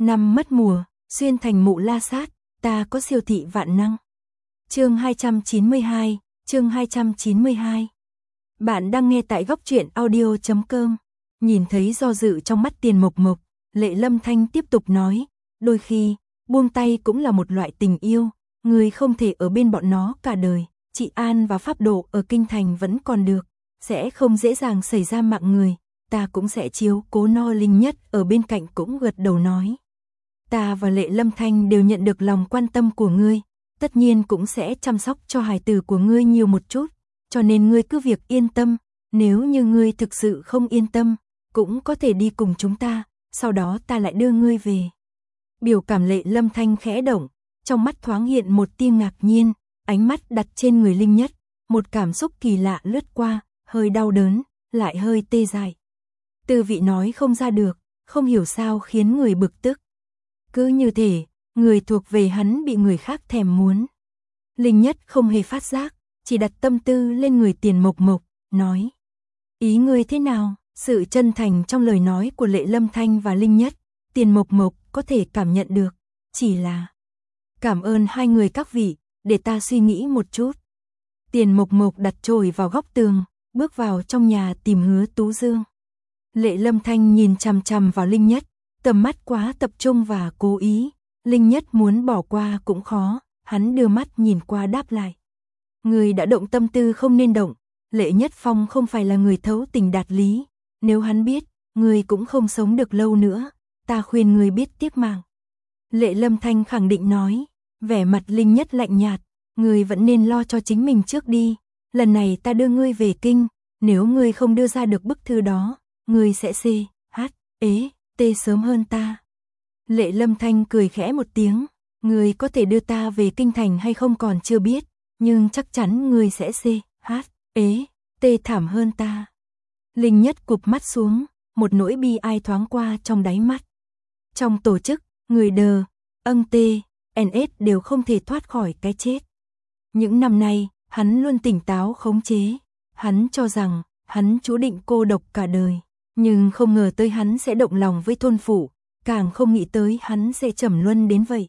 Năm mất mùa, xuyên thành mụ la sát, ta có siêu thị vạn năng. Chương 292, chương 292. Bạn đang nghe tại góc truyện audio.com. Nhìn thấy do dự trong mắt Tiền Mộc Mộc, Lệ Lâm Thanh tiếp tục nói, đôi khi, buông tay cũng là một loại tình yêu, người không thể ở bên bọn nó cả đời, trị an và pháp độ ở kinh thành vẫn còn được, sẽ không dễ dàng xảy ra mạng người, ta cũng sẽ chiếu cố no Linh Nhất ở bên cạnh cũng gật đầu nói. Ta và Lệ Lâm Thanh đều nhận được lòng quan tâm của ngươi, tất nhiên cũng sẽ chăm sóc cho hài tử của ngươi nhiều một chút, cho nên ngươi cứ việc yên tâm, nếu như ngươi thực sự không yên tâm, cũng có thể đi cùng chúng ta, sau đó ta lại đưa ngươi về. Biểu cảm Lệ Lâm Thanh khẽ động, trong mắt thoáng hiện một tia ngạc nhiên, ánh mắt đặt trên người Linh Nhất, một cảm xúc kỳ lạ lướt qua, hơi đau đớn, lại hơi tê dại. Tư vị nói không ra được, không hiểu sao khiến người bực tức. Cứ như thể, người thuộc về hắn bị người khác thèm muốn. Linh Nhất không hề phát giác, chỉ đặt tâm tư lên người Tiền Mộc Mộc, nói. Ý ngươi thế nào? Sự chân thành trong lời nói của Lệ Lâm Thanh và Linh Nhất, Tiền Mộc Mộc có thể cảm nhận được, chỉ là cảm ơn hai người các vị, để ta suy nghĩ một chút. Tiền Mộc Mộc đặt chổi vào góc tường, bước vào trong nhà tìm Hứa Tú Dương. Lệ Lâm Thanh nhìn chằm chằm vào Linh Nhất, tầm mắt quá tập trung và cố ý, Linh Nhất muốn bỏ qua cũng khó, hắn đưa mắt nhìn qua đáp lại. Người đã động tâm tư không nên động, Lệ Nhất Phong không phải là người thấu tình đạt lý, nếu hắn biết, người cũng không sống được lâu nữa, ta khuyên người biết tiếc mạng. Lệ Lâm Thanh khẳng định nói, vẻ mặt Linh Nhất lạnh nhạt, người vẫn nên lo cho chính mình trước đi, lần này ta đưa ngươi về kinh, nếu ngươi không đưa ra được bức thư đó, ngươi sẽ tê sớm hơn ta. Lệ Lâm Thanh cười khẽ một tiếng, ngươi có thể đưa ta về kinh thành hay không còn chưa biết, nhưng chắc chắn ngươi sẽ tê thảm hơn ta. Linh Nhất cụp mắt xuống, một nỗi bi ai thoáng qua trong đáy mắt. Trong tổ chức, người NS đều không thể thoát khỏi cái chết. Những năm nay, hắn luôn tỉnh táo khống chế, hắn cho rằng, hắn chú định cô độc cả đời, nhưng không ngờ tới hắn sẽ động lòng với thôn phụ, càng không nghĩ tới hắn sẽ trầm luân đến vậy.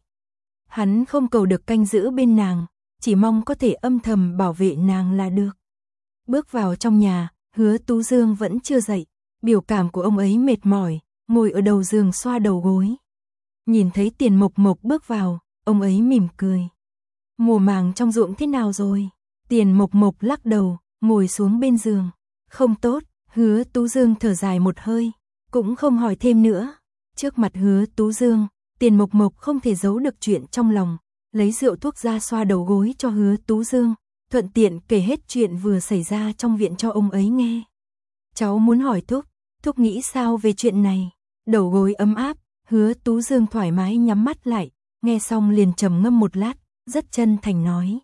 Hắn không cầu được canh giữ bên nàng, chỉ mong có thể âm thầm bảo vệ nàng là được. Bước vào trong nhà, Hứa Tú Dương vẫn chưa dậy, biểu cảm của ông ấy mệt mỏi, ngồi ở đầu giường xoa đầu gối. Nhìn thấy Tiền Mộc Mộc bước vào, ông ấy mỉm cười. Mùa màng trong ruộng thế nào rồi? Tiền Mộc Mộc lắc đầu, ngồi xuống bên giường. Không tốt, Hứa Tú Dương thở dài một hơi, cũng không hỏi thêm nữa. Trước mặt Hứa Tú Dương, Tiền Mộc Mộc không thể giấu được chuyện trong lòng, lấy rượu thuốc ra xoa đầu gối cho Hứa Tú Dương, thuận tiện kể hết chuyện vừa xảy ra trong viện cho ông ấy nghe. Cháu muốn hỏi Thúc nghĩ sao về chuyện này? Đầu gối ấm áp, Hứa Tú Dương thoải mái nhắm mắt lại, nghe xong liền trầm ngâm một lát, rất chân thành nói.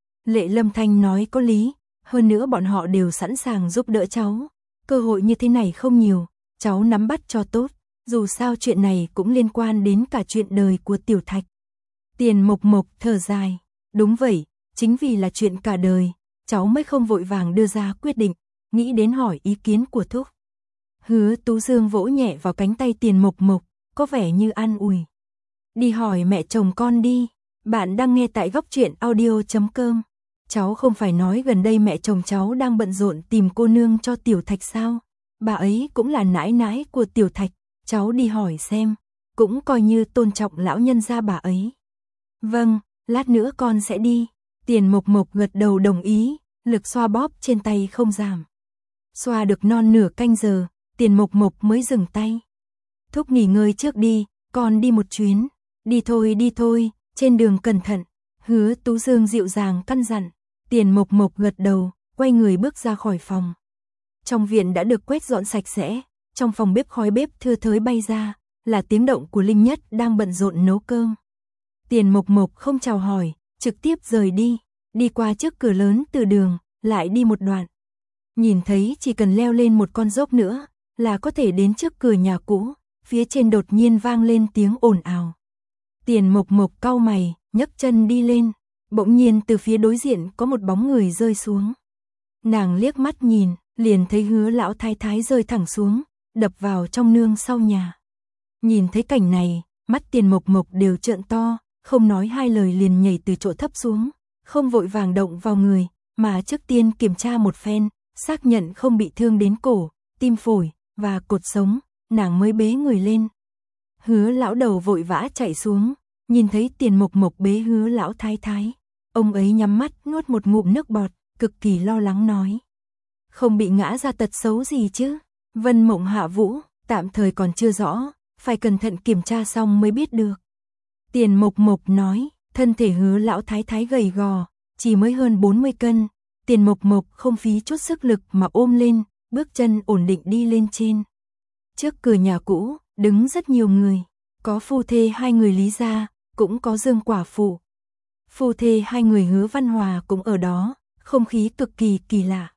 Lệ Lâm Thanh nói có lý, hơn nữa bọn họ đều sẵn sàng giúp đỡ cháu, cơ hội như thế này không nhiều, cháu nắm bắt cho tốt, dù sao chuyện này cũng liên quan đến cả chuyện đời của Tiểu Thạch. Tiền Mộc Mộc thở dài, đúng vậy, chính vì là chuyện cả đời, cháu mới không vội vàng đưa ra quyết định, nghĩ đến hỏi ý kiến của Thúc. Hứa Tú Dương vỗ nhẹ vào cánh tay Tiền Mộc Mộc, có vẻ như an ủi. Đi hỏi mẹ chồng con đi, bạn đang nghe tại góc truyện audio.com. Cháu không phải nói gần đây mẹ chồng cháu đang bận rộn tìm cô nương cho Tiểu Thạch sao? Bà ấy cũng là nãi nãi của Tiểu Thạch, cháu đi hỏi xem, cũng coi như tôn trọng lão nhân gia bà ấy. Vâng, lát nữa con sẽ đi. Tiền Mộc Mộc gật đầu đồng ý, lực xoa bóp trên tay không giảm. Xoa được non nửa canh giờ, Tiền Mộc Mộc mới dừng tay. Thúc nghỉ ngơi trước đi, con đi một chuyến. Đi thôi, trên đường cẩn thận. Hứa Tú Dương dịu dàng căn dặn. Tiền Mộc Mộc gật đầu, quay người bước ra khỏi phòng. Trong viện đã được quét dọn sạch sẽ, trong phòng bếp khói bếp thưa thới bay ra, là tiếng động của Linh Nhất đang bận rộn nấu cơm. Tiền Mộc Mộc không chào hỏi, trực tiếp rời đi qua trước cửa lớn từ đường, lại đi một đoạn. Nhìn thấy chỉ cần leo lên một con dốc nữa, là có thể đến trước cửa nhà cũ, phía trên đột nhiên vang lên tiếng ồn ào. Tiền Mộc Mộc cau mày, nhấc chân đi lên, bỗng nhiên từ phía đối diện có một bóng người rơi xuống. Nàng liếc mắt nhìn, liền thấy Hứa lão thái thái rơi thẳng xuống, đập vào trong nương sau nhà. Nhìn thấy cảnh này, mắt Tiền Mộc Mộc đều trợn to, không nói hai lời liền nhảy từ chỗ thấp xuống, không vội vàng động vào người, mà trước tiên kiểm tra một phen, xác nhận không bị thương đến cổ, tim phổi và cột sống, nàng mới bế người lên. Hứa lão đầu vội vã chạy xuống, nhìn thấy Tiền Mộc Mộc bế Hứa lão thái thái, ông ấy nhắm mắt nuốt một ngụm nước bọt, cực kỳ lo lắng nói: "Không bị ngã ra tật xấu gì chứ?" Vân Mộng Hạ Vũ: "Tạm thời còn chưa rõ, phải cẩn thận kiểm tra xong mới biết được." Tiền Mộc Mộc nói, thân thể Hứa lão thái thái gầy gò, chỉ mới hơn 40 cân, Tiền Mộc Mộc không phí chút sức lực mà ôm lên, bước chân ổn định đi lên trên. Trước cửa nhà cũ, đứng rất nhiều người, có phu thê hai người Lý gia, cũng có Dương quả phụ. Phu thê hai người Hứa Văn Hòa cũng ở đó, không khí cực kỳ kỳ lạ.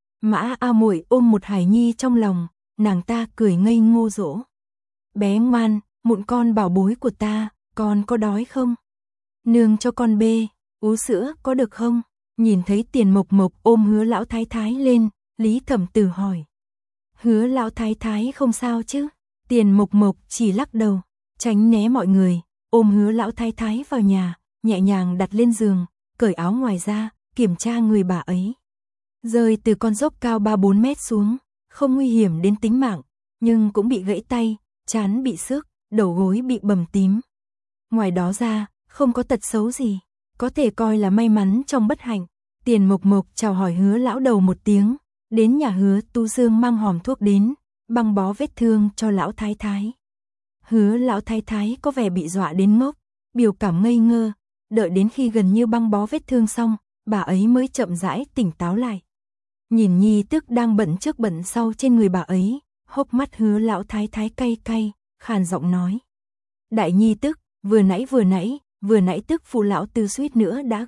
Mã A Muội ôm một hài nhi trong lòng, nàng ta cười ngây ngô dỗ: "Bé ngoan, mụn con bảo bối của ta, con có đói không? Nương cho con bê, ú sữa có được không?" Nhìn thấy Tiền Mộc Mộc ôm Hứa lão thái thái lên, Lý Thẩm Tử hỏi: "Hứa lão thái thái không sao chứ?" Tiền Mộc Mộc chỉ lắc đầu, tránh né mọi người, ôm Hứa lão thái thái vào nhà, nhẹ nhàng đặt lên giường, cởi áo ngoài ra, kiểm tra người bà ấy. Rơi từ con dốc cao 3-4 mét xuống, không nguy hiểm đến tính mạng, nhưng cũng bị gãy tay, trán bị xước, đầu gối bị bầm tím. Ngoài đó ra, không có tật xấu gì, có thể coi là may mắn trong bất hạnh. Tiền Mộc Mộc chào hỏi Hứa lão đầu một tiếng, đến nhà Hứa Tu Dương mang hòm thuốc đến, băng bó vết thương cho lão thái thái. Hứa lão thái thái có vẻ bị dọa đến ngốc, biểu cảm ngây ngơ, đợi đến khi gần như băng bó vết thương xong, bà ấy mới chậm rãi tỉnh táo lại. Nhìn nhi tức đang bận trước bận sau trên người bà ấy, hốc mắt Hứa lão thái thái cay cay, khàn giọng nói: "Đại nhi tức, vừa nãy tức phụ lão tư suýt nữa đã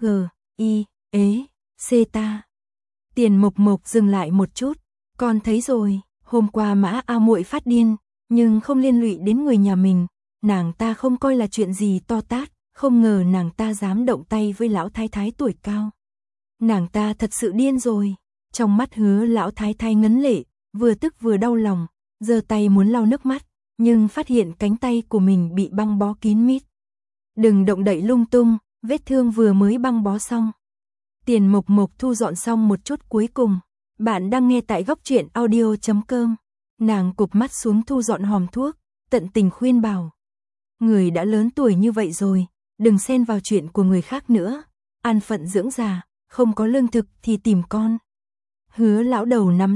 xê ta." Tiền Mộc Mộc dừng lại một chút, "Con thấy rồi, hôm qua Mã A Muội phát điên, nhưng không liên lụy đến người nhà mình, nàng ta không coi là chuyện gì to tát, không ngờ nàng ta dám động tay với lão thái thái tuổi cao. Nàng ta thật sự điên rồi." Trong mắt Hứa lão thái thái ngấn lệ, vừa tức vừa đau lòng, giơ tay muốn lau nước mắt, nhưng phát hiện cánh tay của mình bị băng bó kín mít. "Đừng động đậy lung tung, vết thương vừa mới băng bó xong." Tiền Mộc Mộc thu dọn xong một chút cuối cùng. Bạn đang nghe tại Góc Truyện Audio.com. Nàng cụp mắt xuống thu dọn hòm thuốc, tận tình khuyên bảo: "Người đã lớn tuổi như vậy rồi, đừng xen vào chuyện của người khác nữa, an phận dưỡng già, không có lương thực thì tìm con." Hứa lão đầu nắm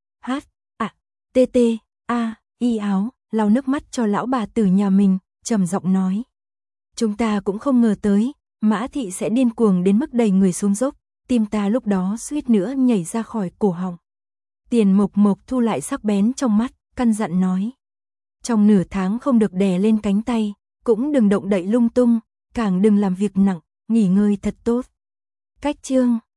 y áo, lau nước mắt cho lão bà tử nhà mình, trầm giọng nói: "Chúng ta cũng không ngờ tới, Mã thị sẽ điên cuồng đến mức đẩy người xuống dốc, tim ta lúc đó suýt nữa nhảy ra khỏi cổ họng." Tiền Mộc Mộc thu lại sắc bén trong mắt, căn dặn nói: "Trong nửa tháng không được đè lên cánh tay, cũng đừng động đậy lung tung, càng đừng làm việc nặng, nghỉ ngơi thật tốt." Cách chương